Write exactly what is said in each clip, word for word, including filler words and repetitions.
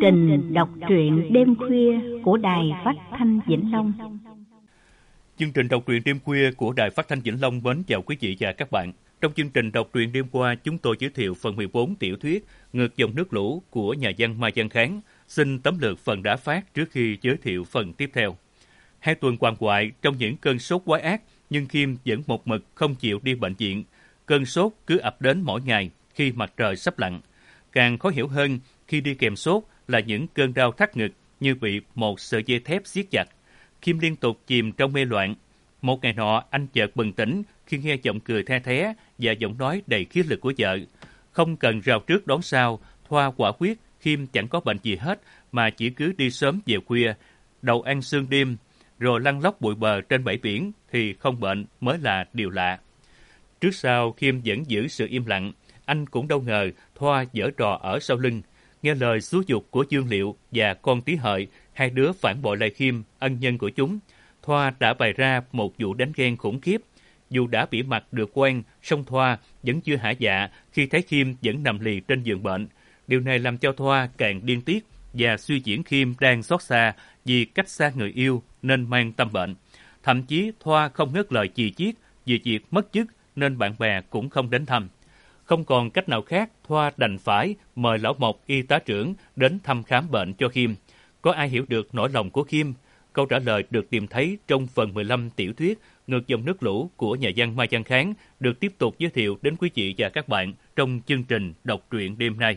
trình đọc truyện đêm khuya của Đài Phát thanh Vĩnh Long. Chương trình đọc truyện đêm khuya của Đài Phát thanh Vĩnh Long mến chào quý vị và các bạn. Trong chương trình đọc truyện đêm qua, chúng tôi giới thiệu phần mười bốn tiểu thuyết Ngược dòng nước lũ của nhà văn Mai Văn Kháng. Xin tóm lược phần đã phát trước khi giới thiệu phần tiếp theo. Hai tuần quằn quại trong những cơn sốt quái ác, nhưng Kim vẫn một mực không chịu đi bệnh viện. Cơn sốt cứ ập đến mỗi ngày khi mặt trời sắp lặn. Càng khó hiểu hơn khi đi kèm sốt là những cơn đau thắt ngực như bị một sợi dây thép siết chặt. Kim liên tục chìm trong mê loạn. Một ngày nọ, anh chợt bừng tỉnh khi nghe giọng cười the thé và giọng nói đầy khí lực của vợ. Không cần rào trước đón sau, Thoa quả quyết Kim chẳng có bệnh gì hết mà chỉ cứ đi sớm về khuya, đầu ăn sương đêm, rồi lăn lóc bụi bờ trên bãi biển thì không bệnh mới là điều lạ. Trước sau Kim vẫn giữ sự im lặng, anh cũng đâu ngờ Thoa giở trò ở sau lưng. Nghe lời xúi giục của Dương Liệu và con Tí Hợi, hai đứa phản bội lại Kim, ân nhân của chúng, Thoa đã bày ra một vụ đánh ghen khủng khiếp. Dù đã bị mặt được quen, song Thoa vẫn chưa hả dạ khi thấy Kim vẫn nằm lì trên giường bệnh. Điều này làm cho Thoa càng điên tiết và suy diễn Kim đang xót xa vì cách xa người yêu nên mang tâm bệnh. Thậm chí Thoa không ngớt lời chì chiết vì việc mất chức nên bạn bè cũng không đến thăm. Không còn cách nào khác, Thoa đành phải mời lão Mộc y tá trưởng đến thăm khám bệnh cho Kim. Có ai hiểu được nỗi lòng của Kim? Câu trả lời được tìm thấy trong phần mười lăm tiểu thuyết Ngược dòng nước lũ của nhà văn Mai Văn Kháng được tiếp tục giới thiệu đến quý vị và các bạn trong chương trình đọc truyện đêm nay.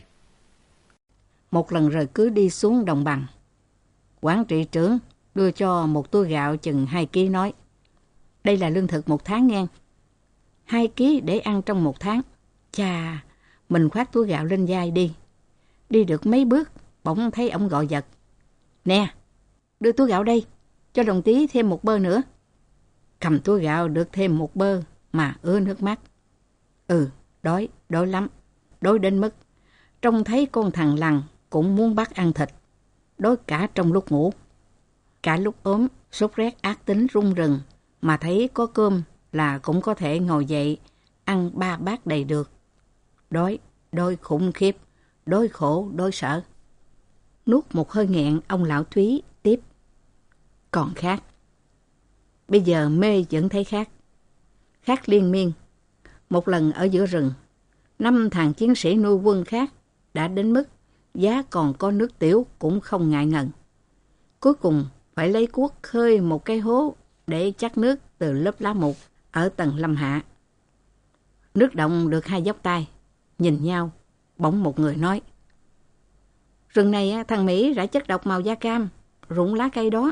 Một lần rời cứ đi xuống đồng bằng. Quản trị trưởng đưa cho một túi gạo chừng hai ký nói: đây là lương thực một tháng nghe. Hai ký để ăn trong một tháng. Chà, mình khoác túi gạo lên vai đi. Đi được mấy bước, bỗng thấy ông gọi giật: nè, đưa túi gạo đây, cho đồng Tí thêm một bơ nữa. Cầm túi gạo được thêm một bơ mà ứa nước mắt. Ừ, đói, đói lắm, đói đến mức trông thấy con thằng lằn cũng muốn bắt ăn thịt. Đói cả trong lúc ngủ. Cả lúc ốm, sốt rét ác tính run rừng, mà thấy có cơm là cũng có thể ngồi dậy, ăn ba bát đầy được. Đói, đói khủng khiếp, đói khổ, đói sợ. Nuốt một hơi nghẹn, ông lão Thúy tiếp: còn khác. Bây giờ mê vẫn thấy khác. Khác liên miên. Một lần ở giữa rừng, năm thằng chiến sĩ nuôi quân khác đã đến mức giá còn có nước tiểu cũng không ngại ngần. Cuối cùng phải lấy cuốc khơi một cái hố để chắc nước từ lớp lá mục ở tầng lâm hạ. Nước động được hai dốc tay. Nhìn nhau, bỗng một người nói: rừng này thằng Mỹ rải chất độc màu da cam, rụng lá cây đó.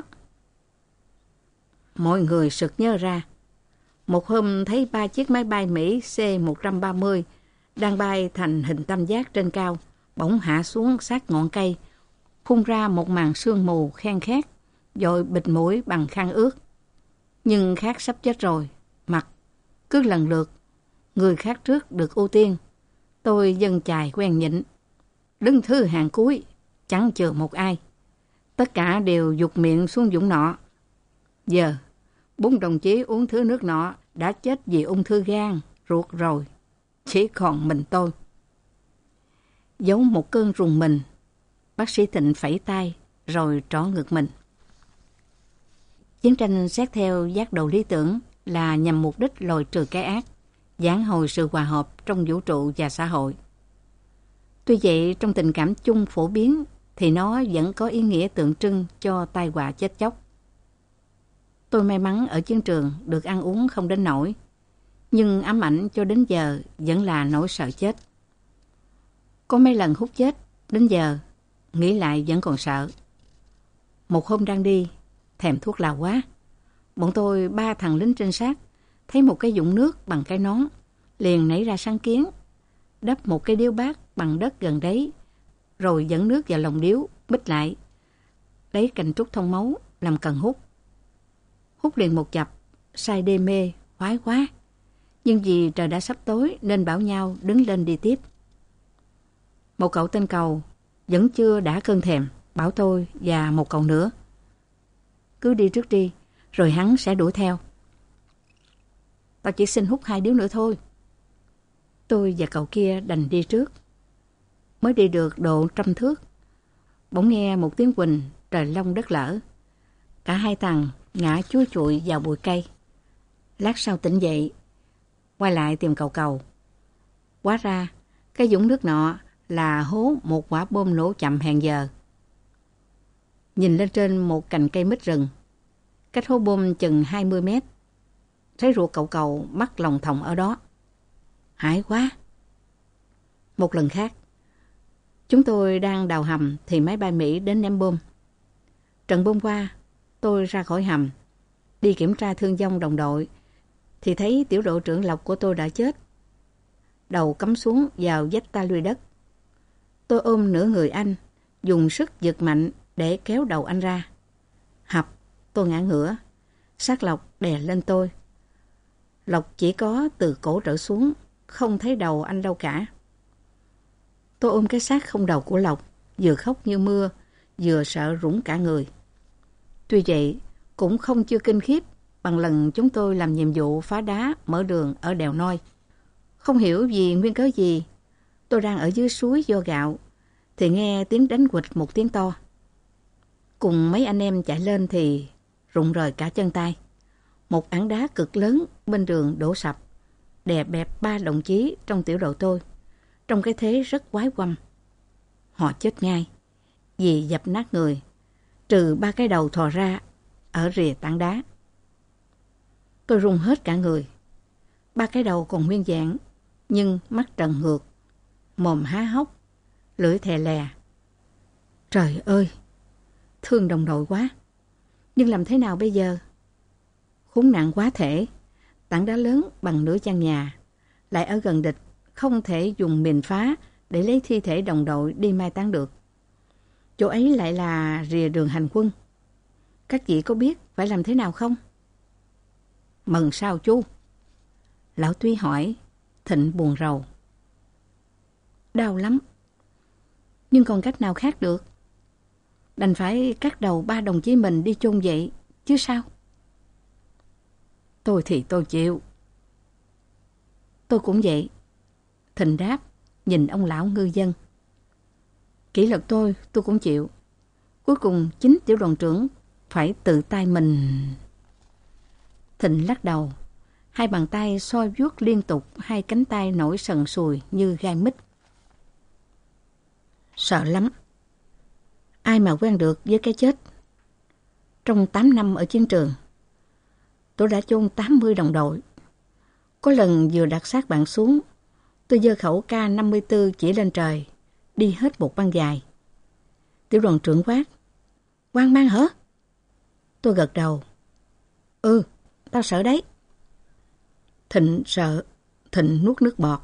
Mọi người sực nhớ ra. Một hôm thấy ba chiếc máy bay Mỹ C một ba mươi đang bay thành hình tam giác trên cao, bỗng hạ xuống sát ngọn cây, phun ra một màn sương mù khen khét, rồi bịt mũi bằng khăn ướt. Nhưng khác sắp chết rồi, mặt cứ lần lượt, người khác trước được ưu tiên. Tôi dân chài quen nhịn, đứng thứ hàng cuối, chẳng chừa một ai. Tất cả đều dục miệng xuống vũng nọ. Giờ, bốn đồng chí uống thứ nước nọ đã chết vì ung thư gan, ruột rồi. Chỉ còn mình tôi. Giấu một cơn rùng mình, bác sĩ Thịnh phẩy tay, rồi trỏ ngực mình. Chiến tranh xét theo giác đầu lý tưởng là nhằm mục đích lòi trừ cái ác, vãn hồi sự hòa hợp trong vũ trụ và xã hội. Tuy vậy, trong tình cảm chung phổ biến, thì nó vẫn có ý nghĩa tượng trưng cho tai họa chết chóc. Tôi may mắn ở chiến trường được ăn uống không đến nỗi, nhưng ám ảnh cho đến giờ vẫn là nỗi sợ chết. Có mấy lần hút chết, đến giờ, nghĩ lại vẫn còn sợ. Một hôm đang đi, thèm thuốc lào quá. Bọn tôi ba thằng lính trinh sát thấy một cái vũng nước bằng cái nón, liền nảy ra sáng kiến, đắp một cái điếu bát bằng đất gần đấy, rồi dẫn nước vào lòng điếu, bít lại, lấy cành trúc thông máu làm cần hút. Hút liền một chập, say đê mê, khoái quá. Nhưng vì trời đã sắp tối nên bảo nhau đứng lên đi tiếp. Một cậu tên Cầu vẫn chưa đã cơn thèm, bảo tôi và một cậu nữa: cứ đi trước đi, rồi hắn sẽ đuổi theo. Tao chỉ xin hút hai điếu nữa thôi. Tôi và cậu kia đành đi trước. Mới đi được độ trăm thước, bỗng nghe một tiếng quỳnh trời long đất lở. Cả hai thằng ngã chuối chụi vào bụi cây. Lát sau tỉnh dậy, quay lại tìm Cầu Cầu. Hóa ra, cái vũng nước nọ là hố một quả bom nổ chậm hàng giờ. Nhìn lên trên một cành cây mít rừng, cách hố bom chừng hai mươi mét, thấy ruột Cậu Cầu mắc lòng thòng ở đó. Hãi quá! Một lần khác, chúng tôi đang đào hầm thì máy bay Mỹ đến ném bom. Trận bom qua, tôi ra khỏi hầm, đi kiểm tra thương vong đồng đội, thì thấy tiểu đội trưởng Lộc của tôi đã chết. Đầu cắm xuống vào vách ta luy đất. Tôi ôm nửa người anh, dùng sức giật mạnh để kéo đầu anh ra. Hập, tôi ngã ngửa, xác Lộc đè lên tôi. Lộc chỉ có từ cổ trở xuống, không thấy đầu anh đâu cả. Tôi ôm cái xác không đầu của Lộc, vừa khóc như mưa, vừa sợ rủng cả người. Tuy vậy, cũng không chưa kinh khiếp bằng lần chúng tôi làm nhiệm vụ phá đá mở đường ở đèo Noi. Không hiểu vì nguyên cớ gì, tôi đang ở dưới suối vo gạo, thì nghe tiếng đánh quịch một tiếng to. Cùng mấy anh em chạy lên thì rụng rời cả chân tay. Một ảng đá cực lớn bên đường đổ sập, đè bẹp ba đồng chí trong tiểu đội tôi, trong cái thế rất quái quăm. Họ chết ngay, vì dập nát người, trừ ba cái đầu thò ra ở rìa tảng đá. Tôi run hết cả người. Ba cái đầu còn nguyên vẹn, nhưng mắt trần ngược, mồm há hốc, lưỡi thè lè. Trời ơi, thương đồng đội quá. Nhưng làm thế nào bây giờ? Khốn nạn quá thể, tảng đá lớn bằng nửa căn nhà, lại ở gần địch, không thể dùng mìn phá để lấy thi thể đồng đội đi mai táng được. Chỗ ấy lại là rìa đường hành quân. Các vị có biết phải làm thế nào không? Mừng sao chú? Lão Túy hỏi. Thịnh buồn rầu. Đau lắm, nhưng còn cách nào khác được? Đành phải cắt đầu ba đồng chí mình đi chôn vậy, chứ sao? Tôi thì tôi chịu. Tôi cũng vậy. Thịnh đáp, nhìn ông lão ngư dân. Kỷ luật tôi, tôi cũng chịu. Cuối cùng chính tiểu đoàn trưởng phải tự tay mình... Thịnh lắc đầu. Hai bàn tay soi vuốt liên tục, hai cánh tay nổi sần sùi như gai mít. Sợ lắm. Ai mà quen được với cái chết. Trong tám năm ở chiến trường, tôi đã chôn tám mươi đồng đội. Có lần vừa đặt xác bạn xuống, tôi giơ khẩu K năm mươi tư chỉ lên trời, đi hết một băng dài. Tiểu đoàn trưởng quát. Hoang mang hả? Tôi gật đầu. Ừ, tao sợ đấy. Thịnh sợ. Thịnh nuốt nước bọt.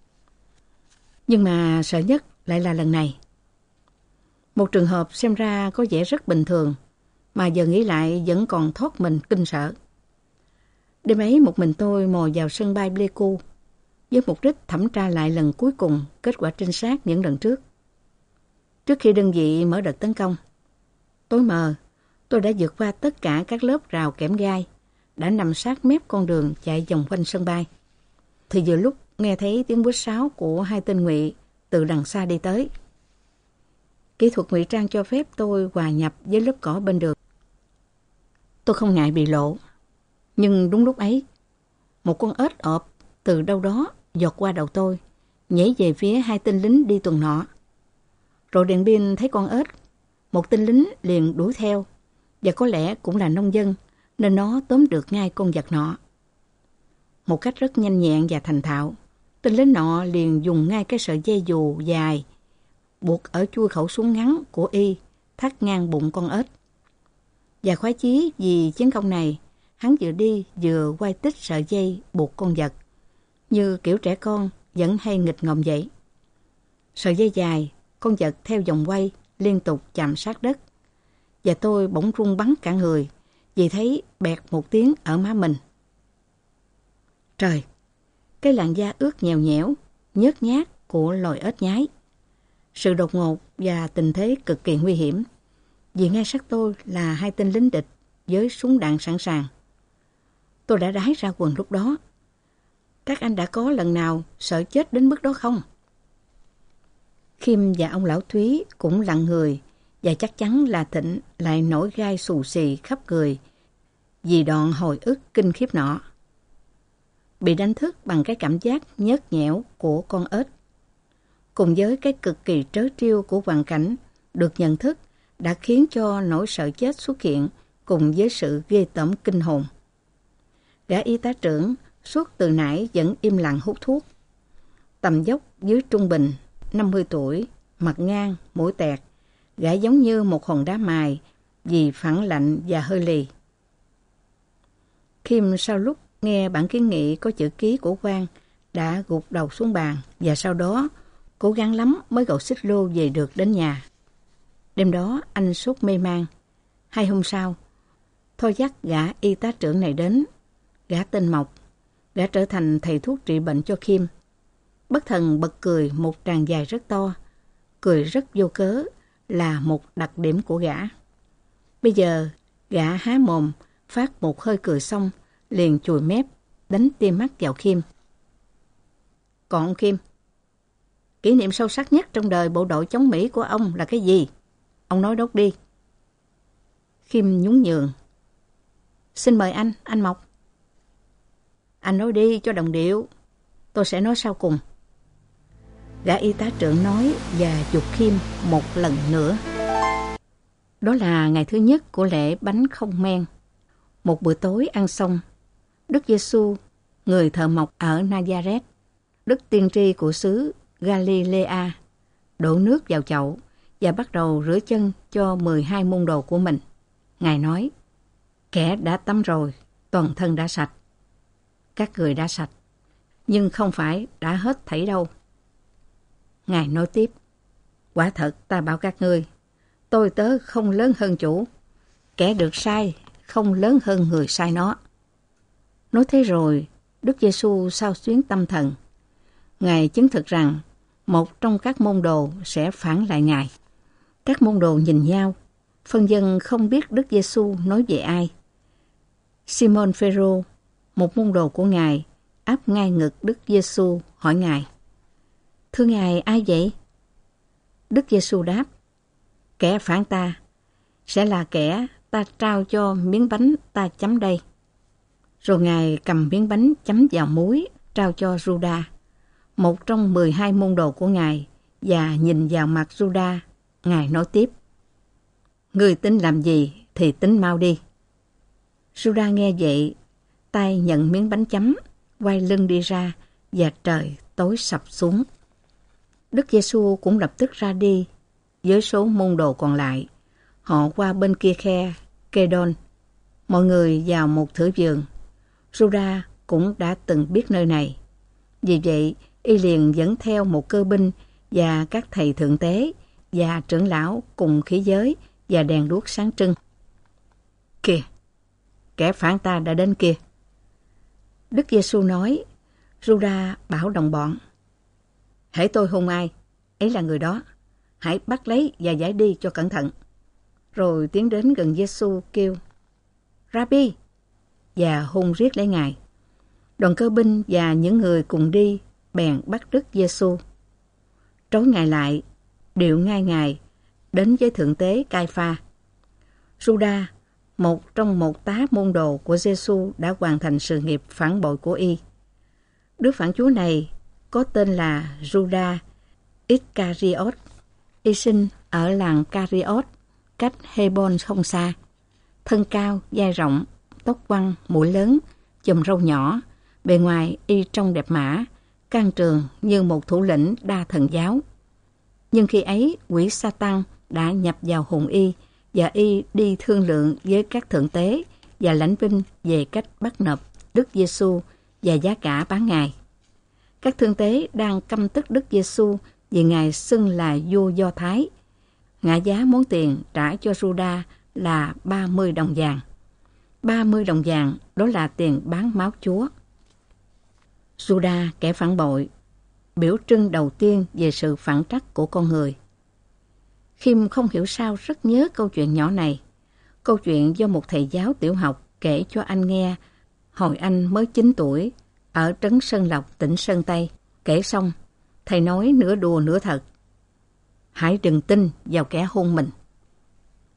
Nhưng mà sợ nhất lại là lần này. Một trường hợp xem ra có vẻ rất bình thường, mà giờ nghĩ lại vẫn còn thoát mình kinh sợ. Đêm ấy một mình tôi mò vào sân bay Pleiku, với mục đích thẩm tra lại lần cuối cùng kết quả trinh sát những lần trước. Trước khi đơn vị mở đợt tấn công, tối mờ, tôi đã vượt qua tất cả các lớp rào kẽm gai, đã nằm sát mép con đường chạy vòng quanh sân bay. Thì vừa lúc nghe thấy tiếng buýt sáo của hai tên ngụy từ đằng xa đi tới. Kỹ thuật ngụy trang cho phép tôi hòa nhập với lớp cỏ bên đường. Tôi không ngại bị lộ. Nhưng đúng lúc ấy, một con ếch ọp từ đâu đó giọt qua đầu tôi, nhảy về phía hai tên lính đi tuần nọ. Rồi đèn pin thấy con ếch, một tên lính liền đuổi theo, và có lẽ cũng là nông dân, nên nó tóm được ngay con vật nọ. Một cách rất nhanh nhẹn và thành thạo, tên lính nọ liền dùng ngay cái sợi dây dù dài buộc ở chui khẩu súng ngắn của y thắt ngang bụng con ếch. Và khoái chí vì chiến công này, hắn vừa đi vừa quay tích sợi dây buộc con vật, như kiểu trẻ con vẫn hay nghịch ngợm vậy. Sợi dây dài, con vật theo vòng quay liên tục chạm sát đất, và tôi bỗng run bắn cả người vì thấy bẹt một tiếng ở má mình. Trời, cái làn da ướt nhèo nhẽo, nhớt nhát của loài ếch nhái. Sự đột ngột và tình thế cực kỳ nguy hiểm, vì ngay sát tôi là hai tên lính địch với súng đạn sẵn sàng. Tôi đã đái ra quần lúc đó. Các anh đã có lần nào sợ chết đến mức đó không? Khiêm và ông lão Thúy cũng lặng người và chắc chắn là Thịnh lại nổi gai xù xì khắp người vì đoạn hồi ức kinh khiếp nọ. Bị đánh thức bằng cái cảm giác nhớt nhẽo của con ếch, cùng với cái cực kỳ trớ trêu của hoàn cảnh được nhận thức đã khiến cho nỗi sợ chết xuất hiện cùng với sự ghê tởm kinh hồn. Gã y tá trưởng suốt từ nãy vẫn im lặng hút thuốc. Tầm dốc dưới trung bình, năm mươi tuổi, mặt ngang, mũi tẹt, gã giống như một hòn đá mài vì phản lạnh và hơi lì. Kim sau lúc nghe bản kiến nghị có chữ ký của Quang đã gục đầu xuống bàn và sau đó cố gắng lắm mới gọi xích lô về được đến nhà. Đêm đó anh sốt mê man. Hai hôm sau, Thôi dắt gã y tá trưởng này đến. Gã tên Mộc, gã trở thành thầy thuốc trị bệnh cho Kim. Bất thần bật cười một tràng dài rất to. Cười rất vô cớ là một đặc điểm của gã. Bây giờ, gã há mồm, phát một hơi cười xong, liền chùi mép, đánh tia mắt vào Kim. Còn ông Kim, kỷ niệm sâu sắc nhất trong đời bộ đội chống Mỹ của ông là cái gì? Ông nói đốt đi. Kim nhún nhường. Xin mời anh, anh Mộc. Anh nói đi cho đồng điệu, tôi sẽ nói sau cùng. Gã y tá trưởng nói và giục Kim một lần nữa. Đó là ngày thứ nhất của lễ bánh không men. Một bữa tối ăn xong, Đức Giêsu, người thợ mộc ở Nazareth, Đức tiên tri của xứ Galilea, đổ nước vào chậu và bắt đầu rửa chân cho mười hai môn đồ của mình. Ngài nói, kẻ đã tắm rồi, toàn thân đã sạch. Các người đã sạch, nhưng không phải đã hết thảy đâu. Ngài nói tiếp, quả thật ta bảo các ngươi, tôi tớ không lớn hơn chủ, kẻ được sai không lớn hơn người sai nó. Nói thế rồi, Đức Giêsu xao xuyến tâm thần. Ngài chứng thực rằng một trong các môn đồ sẽ phản lại Ngài. Các môn đồ nhìn nhau, phân vân không biết Đức Giêsu nói về ai. Simon Phêrô, một môn đồ của Ngài, áp ngay ngực Đức Giêsu hỏi Ngài, thưa Ngài, ai vậy? Đức Giêsu đáp, kẻ phản ta sẽ là kẻ ta trao cho miếng bánh ta chấm đây. Rồi Ngài cầm miếng bánh chấm vào muối trao cho Juda, một trong mười hai môn đồ của Ngài, và nhìn vào mặt Juda, Ngài nói tiếp, ngươi tính làm gì thì tính mau đi. Juda nghe vậy, tay nhận miếng bánh chấm, quay lưng đi ra và trời tối sập xuống. Đức Giêsu cũng lập tức ra đi với số môn đồ còn lại. Họ qua bên kia khe Kê-đôn, mọi người vào một thửa vườn. Juda cũng đã từng biết nơi này. Vì vậy, y liền dẫn theo một cơ binh và các thầy thượng tế và trưởng lão cùng khí giới và đèn đuốc sáng trưng. Kìa, kẻ phản ta đã đến kia. Đức Giêsu nói, Juda bảo đồng bọn, hễ tôi hôn ai, ấy là người đó, hãy bắt lấy và giải đi cho cẩn thận. Rồi tiến đến gần Giêsu kêu, Rabbi, và hôn riết lấy Ngài. Đoàn cơ binh và những người cùng đi bèn bắt Đức Giêsu, trói Ngài lại, điệu ngay Ngài đến với thượng tế Cai-pha. Juda, một trong một tá môn đồ của Giêsu, đã hoàn thành sự nghiệp phản bội của y. Đứa phản chúa này có tên là Juda Iscariot. Y sinh ở làng Cariot, cách Hebron không xa. Thân cao, vai rộng, tóc quăn, mũi lớn, chùm râu nhỏ. Bề ngoài y trông đẹp mã, can trường như một thủ lĩnh đa thần giáo. Nhưng khi ấy, quỷ Sa-tan đã nhập vào hồn y, và y đi thương lượng với các thượng tế và lãnh binh về cách bắt nộp Đức Giêsu và giá cả bán Ngài. Các thương tế đang căm tức Đức Giêsu vì Ngài xưng là vua Do Thái. Ngã giá món tiền trả cho Juda là ba mươi đồng vàng. ba mươi đồng vàng đó là tiền bán máu Chúa. Juda, kẻ phản bội, biểu trưng đầu tiên về sự phản trắc của con người. Kim không hiểu sao rất nhớ câu chuyện nhỏ này. Câu chuyện do một thầy giáo tiểu học kể cho anh nghe hồi anh mới chín tuổi ở trấn Sơn Lộc, tỉnh Sơn Tây. Kể xong, thầy nói nửa đùa nửa thật, hãy đừng tin vào kẻ hôn mình.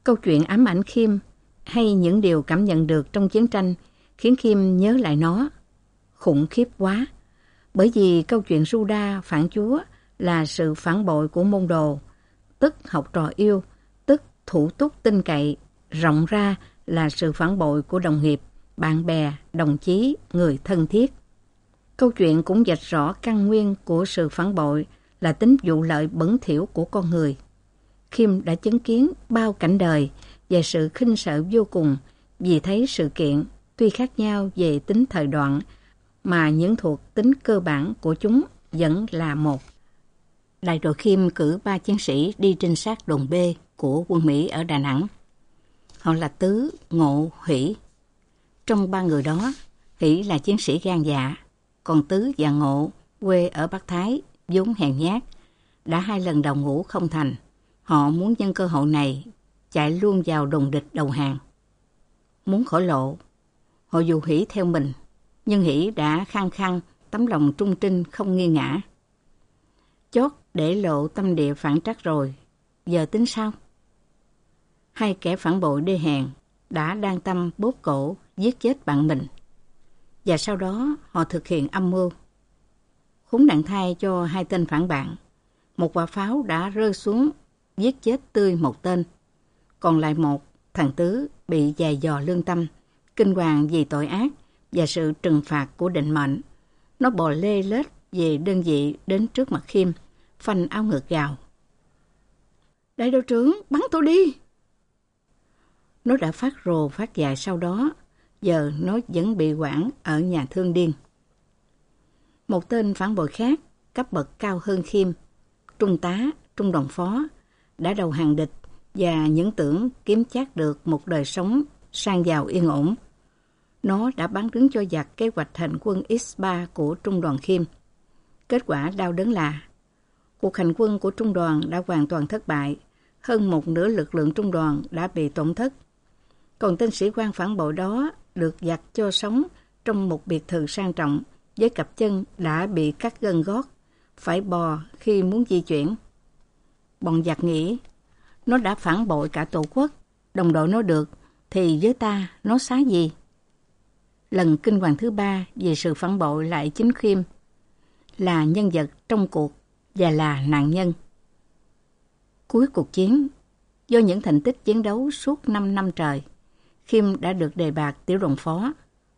Câu chuyện ám ảnh Khiêm hay những điều cảm nhận được trong chiến tranh khiến Khiêm nhớ lại nó. Khủng khiếp quá, bởi vì câu chuyện Judas phản Chúa là sự phản bội của môn đồ, tức học trò yêu, tức thủ túc tin cậy, rộng ra là sự phản bội của đồng nghiệp, bạn bè, đồng chí, người thân thiết. Câu chuyện cũng vạch rõ căn nguyên của sự phản bội là tính vụ lợi bẩn thỉu của con người. Khiêm đã chứng kiến bao cảnh đời về sự khinh sợ vô cùng vì thấy sự kiện tuy khác nhau về tính thời đoạn mà những thuộc tính cơ bản của chúng vẫn là một. Đại đội Khiêm cử ba chiến sĩ đi trinh sát đồn B của quân Mỹ ở Đà Nẵng. Họ là Tứ, Ngộ, Hỷ. Trong ba người đó, Hỷ là chiến sĩ gan dạ, còn Tứ và Ngộ quê ở Bắc Thái, vốn hèn nhát, đã hai lần đầu ngũ không thành. Họ muốn nhân cơ hội này chạy luôn vào đồn địch đầu hàng. Muốn khỏi lộ, họ dụ Hỷ theo mình, nhưng Hỷ đã khăng khăng tấm lòng trung trinh không nghi ngã. Chót để lộ tâm địa phản trắc rồi, giờ tính sao? Hai kẻ phản bội đê hèn đã đang tâm bóp cổ giết chết bạn mình, và sau đó họ thực hiện âm mưu. Khốn nạn thay cho hai tên phản bạn, một quả pháo đã rơi xuống giết chết tươi một tên, còn lại một, thằng Tứ, bị dày dò lương tâm, kinh hoàng vì tội ác và sự trừng phạt của định mệnh. Nó bò lê lết về đơn vị đến trước mặt Khiêm, phanh áo ngực gào: "Đại đội trưởng, bắn tôi đi!" Nó đã phát rồ phát dại sau đó, giờ nó vẫn bị quản ở nhà thương điên. Một tên phản bội khác, cấp bậc cao hơn Khiêm, trung tá, trung đoàn phó, đã đầu hàng địch và những tưởng kiếm chắc được một đời sống sang giàu yên ổn. Nó đã bán đứng cho giặc kế hoạch hành quân X ba của trung đoàn Khiêm. Kết quả đau đớn là cuộc hành quân của trung đoàn đã hoàn toàn thất bại, hơn một nửa lực lượng trung đoàn đã bị tổn thất. Còn tên sĩ quan phản bội đó được giặc cho sống trong một biệt thự sang trọng với cặp chân đã bị cắt gân gót, phải bò khi muốn di chuyển. Bọn giặc nghĩ nó đã phản bội cả tổ quốc, đồng đội nó được, thì với ta nó xá gì? Lần kinh hoàng thứ ba về sự phản bội lại chính Khiêm là nhân vật trong cuộc và là nạn nhân. Cuối cuộc chiến, do những thành tích chiến đấu suốt năm năm trời, Khiêm đã được đề bạt tiểu đoàn phó.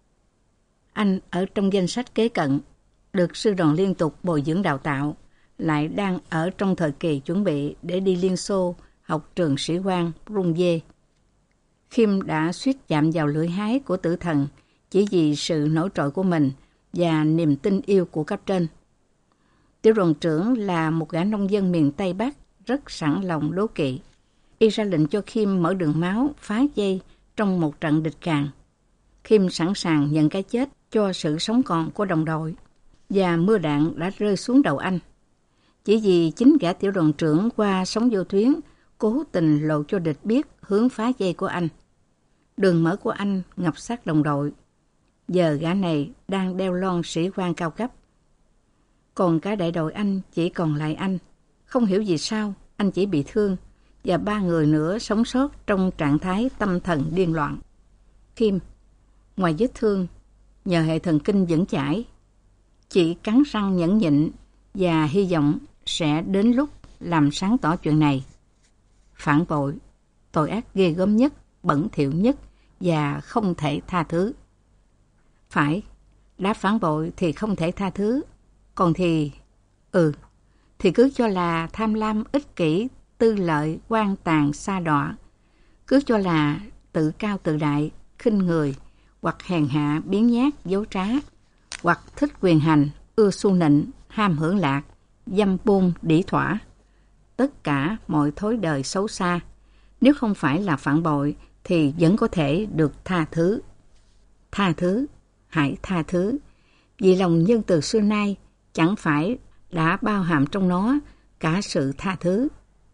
Anh ở trong danh sách kế cận, được sư đoàn liên tục bồi dưỡng đào tạo, lại đang ở trong thời kỳ chuẩn bị để đi Liên Xô học trường sĩ quan Brunje. Khiêm đã suýt chạm vào lưỡi hái của tử thần chỉ vì sự nổi trội của mình và niềm tin yêu của cấp trên. Tiểu đoàn trưởng là một gã nông dân miền Tây Bắc rất sẵn lòng đố kỵ. Y ra lệnh cho Khiêm mở đường máu phá dây trong một trận địch càn. Khiêm sẵn sàng nhận cái chết cho sự sống còn của đồng đội, và mưa đạn đã rơi xuống đầu anh. Chỉ vì chính gã tiểu đoàn trưởng qua sóng vô tuyến cố tình lộ cho địch biết hướng phá dây của anh. Đường mở của anh ngập sát đồng đội. Giờ gã này đang đeo lon sĩ quan cao cấp. Còn cả đại đội anh chỉ còn lại anh. Không hiểu vì sao anh chỉ bị thương, và ba người nữa sống sót trong trạng thái tâm thần điên loạn. Khiêm, ngoài vết thương, nhờ hệ thần kinh vững chãi, chỉ cắn răng nhẫn nhịn và hy vọng sẽ đến lúc làm sáng tỏ chuyện này. Phản bội, tội ác ghê gớm nhất, bẩn thỉu nhất và không thể tha thứ. Phải, đã phản bội thì không thể tha thứ. Còn thì, ừ, thì cứ cho là tham lam ích kỷ, tư lợi, quan tàn, sa đọa. Cứ cho là tự cao tự đại, khinh người, hoặc hèn hạ, biếng nhác, dối trá, hoặc thích quyền hành, ưa xu nịnh, ham hưởng lạc, dâm buôn, đỉ thỏa. Tất cả mọi thói đời xấu xa, nếu không phải là phản bội thì vẫn có thể được tha thứ. Tha thứ, hãy tha thứ, vì lòng nhân từ xưa nay chẳng phải đã bao hàm trong nó cả sự tha thứ.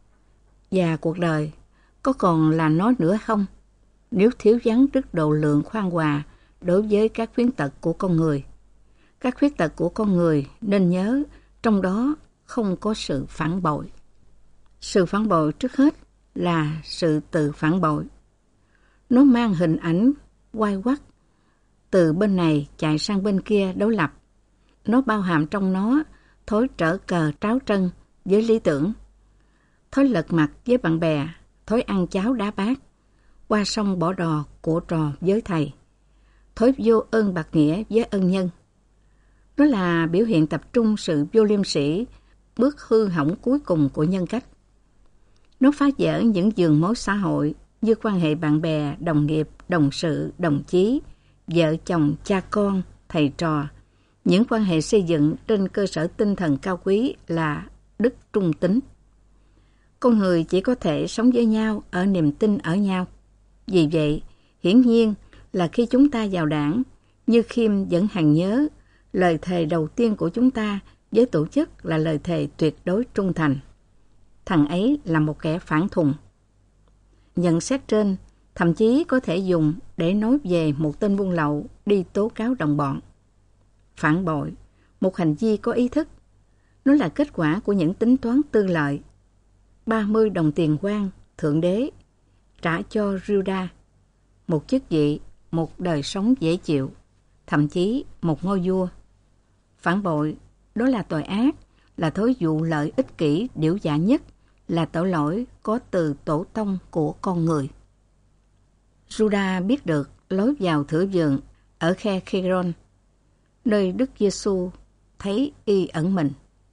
Và cuộc đời có còn là nó nữa không, nếu thiếu vắng đức độ lượng khoan hòa đối với các khuyết tật của con người? Các khuyết tật của con người nên nhớ trong đó không có sự phản bội. Sự phản bội trước hết là sự tự phản bội. Nó mang hình ảnh quay quắt, từ bên này chạy sang bên kia đối lập. Nó bao hàm trong nó thói trở cờ tráo trân với lý tưởng, thói lật mặt với bạn bè, thói ăn cháo đá bát, qua sông bỏ đò của trò với thầy, thói vô ơn bạc nghĩa với ân nhân. Nó là biểu hiện tập trung sự vô liêm sỉ, bước hư hỏng cuối cùng của nhân cách. Nó phá vỡ những giường mối xã hội như quan hệ bạn bè, đồng nghiệp, đồng sự, đồng chí, vợ chồng, cha con, thầy trò. Những quan hệ xây dựng trên cơ sở tinh thần cao quý là đức trung tín. Con người chỉ có thể sống với nhau ở niềm tin ở nhau. Vì vậy, hiển nhiên là khi chúng ta vào đảng, như Khiêm vẫn hằng nhớ, lời thề đầu tiên của chúng ta với tổ chức là lời thề tuyệt đối trung thành. Thằng ấy là một kẻ phản thùng. Nhận xét trên thậm chí có thể dùng để nói về một tên buôn lậu đi tố cáo đồng bọn. Phản bội, một hành vi có ý thức. Nó là kết quả của những tính toán tư lợi. ba mươi đồng tiền quan, thượng đế, trả cho Judas, một chức vị, một đời sống dễ chịu, thậm chí một ngôi vua. Phản bội, đó là tội ác, là thói dụ lợi ích kỷ điểu dạ nhất, là tội lỗi có từ tổ tông của con người. Judas biết được lối vào thửa vườn ở khe Kidron, nơi Đức Giêsu thấy y ẩn mình.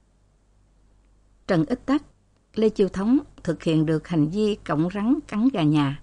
Trần Ích Tắc, Lê Chiêu Thống thực hiện được hành vi cổng rắn cắn gà nhà.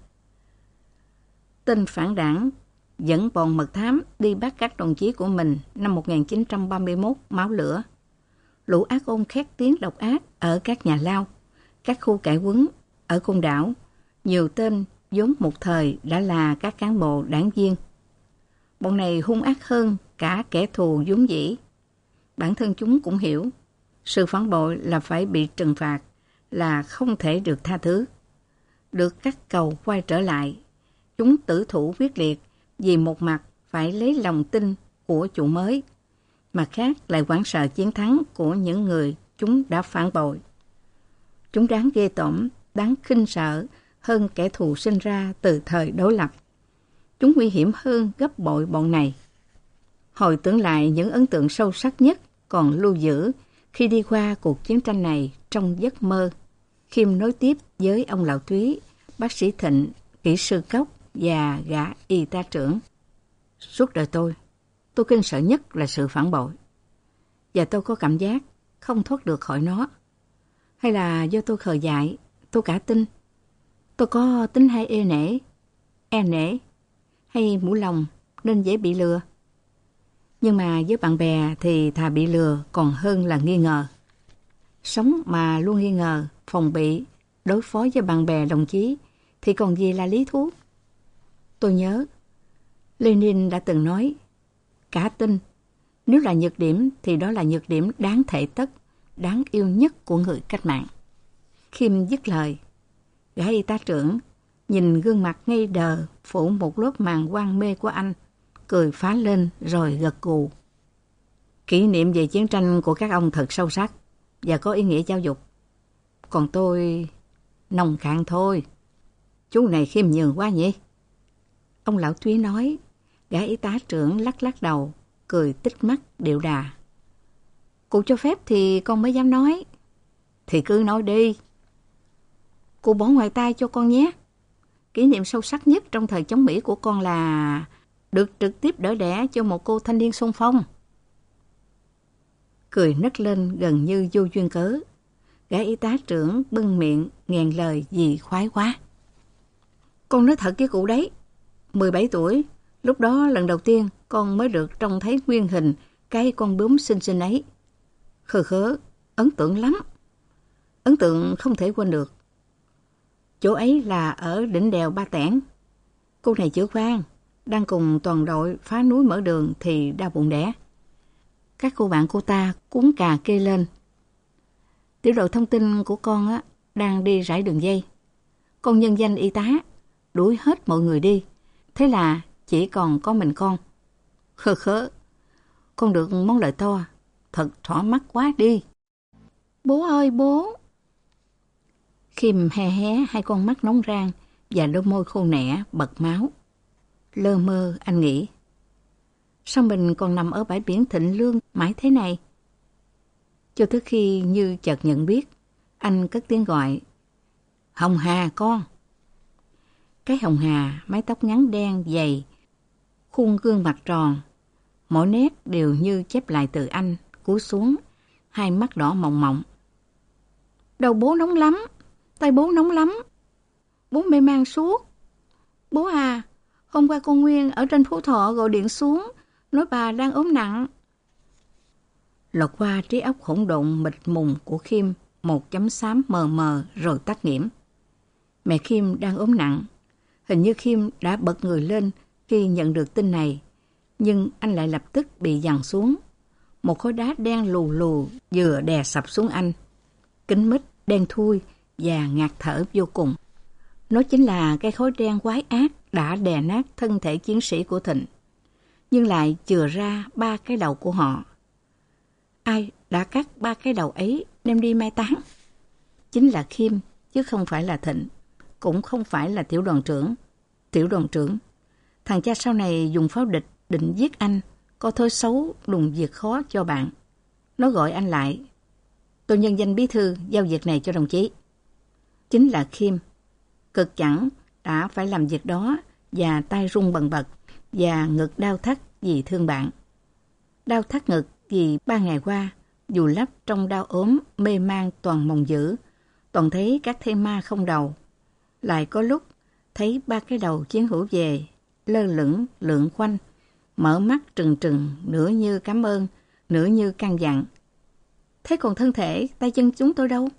Tên phản đảng dẫn bọn mật thám đi bắt các đồng chí của mình năm một nghìn chín trăm ba mươi mốt máu lửa. Lũ ác ôn khét tiếng độc ác ở các nhà lao, các khu cải huấn ở Côn Đảo. Nhiều tên vốn một thời đã là các cán bộ đảng viên. Bọn này hung ác hơn cả kẻ thù vốn dĩ. Bản thân chúng cũng hiểu, sự phản bội là phải bị trừng phạt, là không thể được tha thứ. Được các cầu quay trở lại, chúng tử thủ quyết liệt vì một mặt phải lấy lòng tin của chủ mới, mặt khác lại hoảng sợ chiến thắng của những người chúng đã phản bội. Chúng đáng ghê tởm, đáng khinh sợ hơn kẻ thù sinh ra từ thời đối lập. Chúng nguy hiểm hơn gấp bội bọn này. Hồi tưởng lại những ấn tượng sâu sắc nhất còn lưu giữ khi đi qua cuộc chiến tranh này trong giấc mơ. Khiêm nối tiếp với ông Lão Thúy, bác sĩ Thịnh, kỹ sư Cốc và gã y tá trưởng. Suốt đời tôi, tôi kinh sợ nhất là sự phản bội. Và tôi có cảm giác không thoát được khỏi nó. Hay là do tôi khờ dại, tôi cả tin. Tôi có tính hay ê nể, e nể, hay mũi lòng nên dễ bị lừa. Nhưng mà với bạn bè thì thà bị lừa còn hơn là nghi ngờ. Sống mà luôn nghi ngờ, phòng bị, đối phó với bạn bè đồng chí thì còn gì là lý thú. Tôi nhớ, Lenin đã từng nói, cả tin, nếu là nhược điểm thì đó là nhược điểm đáng thể tất, đáng yêu nhất của người cách mạng. Khiêm dứt lời, gã y tá trưởng nhìn gương mặt ngây đờ phủ một lớp màn quan mê của anh, cười phá lên rồi gật gù. Kỷ niệm về chiến tranh của các ông thật sâu sắc và có ý nghĩa giáo dục. Còn tôi nồng cạn thôi. Chú này khiêm nhường quá nhỉ? Ông Lão Thúy nói. Gã y tá trưởng lắc lắc đầu, cười tích mắt điệu đà. Cụ cho phép thì con mới dám nói. Thì cứ nói đi. Cụ bỏ ngoài tai cho con nhé. Kỷ niệm sâu sắc nhất trong thời chống Mỹ của con là được trực tiếp đỡ đẻ cho một cô thanh niên xung phong. Cười nấc lên gần như vô duyên cớ. Gã y tá trưởng bưng miệng nghẹn lời vì khoái quá. Con nói thật với cụ đấy. mười bảy tuổi, lúc đó lần đầu tiên con mới được trông thấy nguyên hình cái con bướm xinh xinh ấy. Khờ khớ, ấn tượng lắm. Ấn tượng không thể quên được. Chỗ ấy là ở đỉnh đèo Ba Tẻn. Cô này chữa khoan, đang cùng toàn đội phá núi mở đường thì đau bụng đẻ. Các cô bạn cô ta cuốn cà kê lên. Tiểu đội thông tin của con á đang đi rải đường dây. Con nhân danh y tá, đuổi hết mọi người đi. Thế là chỉ còn có mình con. Khờ khớ, con được món lợi to, thật thỏa mắt quá đi. Bố ơi bố! Khiêm he hé hai con mắt nóng rang và đôi môi khô nẻ bật máu. Lơ mơ anh nghĩ, sao mình còn nằm ở bãi biển Thịnh Lương mãi thế này? Cho tới khi như chợt nhận biết, anh cất tiếng gọi, Hồng Hà con. Cái Hồng Hà, mái tóc ngắn đen dày, khuôn gương mặt tròn, mỗi nét đều như chép lại từ anh, cúi xuống, hai mắt đỏ mọng mọng. Đầu bố nóng lắm, tay bố nóng lắm, bố mê man suốt. Bố à, hôm qua con Nguyên ở trên Phú Thọ gọi điện xuống, nói bà đang ốm nặng. Lọt qua trí óc hỗn độn mịt mùng của Khiêm một chấm xám mờ mờ rồi tắt nghẽm. Mẹ Khiêm đang ốm nặng. Hình như Khiêm đã bật người lên khi nhận được tin này, nhưng anh lại lập tức bị giằng xuống. Một khối đá đen lù lù vừa đè sập xuống anh. Kín mít, đen thui và ngạt thở vô cùng. Nó chính là cái khối đen quái ác đã đè nát thân thể chiến sĩ của Thịnh, nhưng lại chừa ra ba cái đầu của họ. Ai đã cắt ba cái đầu ấy đem đi mai táng? Chính là Khiêm, chứ không phải là Thịnh, cũng không phải là tiểu đoàn trưởng. Tiểu đoàn trưởng, thằng cha sau này dùng pháo địch định giết anh, có thói xấu đùng việc khó cho bạn. Nó gọi anh lại. Tôi nhân danh bí thư giao việc này cho đồng chí. Chính là Khiêm, cực chẳng đã phải làm việc đó và tay run bần bật và ngực đau thắt vì thương bạn. Đau thắt ngực vì ba ngày qua, dù lấp trong đau ốm, mê man toàn mộng dữ, toàn thấy các thây ma không đầu. Lại có lúc thấy ba cái đầu chiến hữu về, lơ lửng lượn quanh, mở mắt trừng trừng, nửa như cảm ơn, nửa như căn dặn. Thế còn thân thể, tay chân chúng tôi đâu?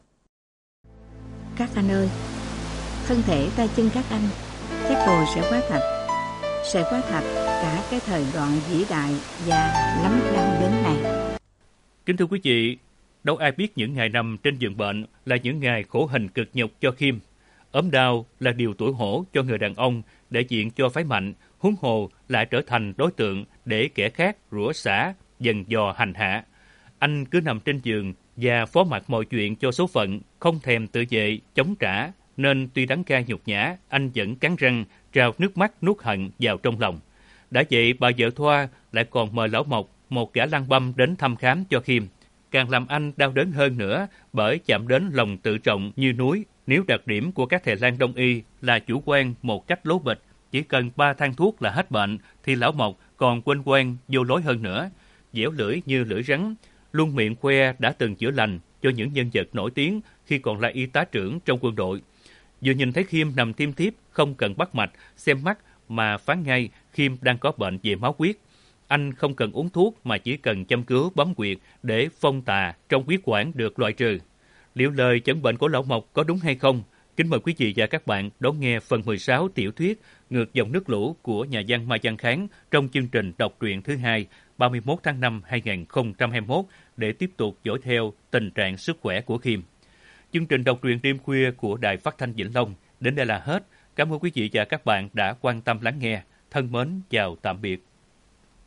Các anh ơi, thân thể tay chân các anh chắc rồi sẽ hóa thạch, sẽ hóa thạch cả cái thời đoạn vĩ đại và lắm đau đớn này. Kính thưa quý vị, đâu ai biết những ngày nằm trên giường bệnh là những ngày khổ hình cực nhọc cho Khiêm. Ốm đau là điều tủi hổ cho người đàn ông để diện cho phái mạnh, huống hồ lại trở thành đối tượng để kẻ khác rủa xả, dần dò hành hạ. Anh cứ nằm trên giường và phó mặc mọi chuyện cho số phận, không thèm tự vệ, chống trả, nên tuy đắng cay nhục nhã, anh vẫn cắn răng, trào nước mắt nuốt hận vào trong lòng. Đã vậy bà vợ Thoa lại còn mời Lão Mộc, một gã lăng băm đến thăm khám cho Khiêm. Càng làm anh đau đớn hơn nữa bởi chạm đến lòng tự trọng như núi. Nếu đặc điểm của các thầy lang Đông y là chủ quan một cách lố bịch, chỉ cần ba thang thuốc là hết bệnh, thì Lão Mộc còn quên quan vô lối hơn nữa. Dẻo lưỡi như lưỡi rắn, luôn miệng khoe đã từng chữa lành cho những nhân vật nổi tiếng khi còn là y tá trưởng trong quân đội. Vừa nhìn thấy Khiêm nằm thiêm thiếp, không cần bắt mạch, xem mắt mà phán ngay Khiêm đang có bệnh về máu huyết. Anh không cần uống thuốc mà chỉ cần châm cứu bấm huyệt để phong tà trong huyết quản được loại trừ. Liệu lời chẩn bệnh của Lão Mộc có đúng hay không? Kính mời quý vị và các bạn đón nghe phần mười sáu tiểu thuyết Ngược dòng nước lũ của nhà văn Mai Văn Kháng trong chương trình đọc truyện thứ hai, ba mươi mốt tháng năm hai nghìn không trăm hai mươi mốt để tiếp tục dõi theo tình trạng sức khỏe của Khiêm. Chương trình đọc truyện đêm khuya của Đài Phát thanh Vĩnh Long đến đây là hết. Cảm ơn quý vị và các bạn đã quan tâm lắng nghe. Thân mến, chào tạm biệt.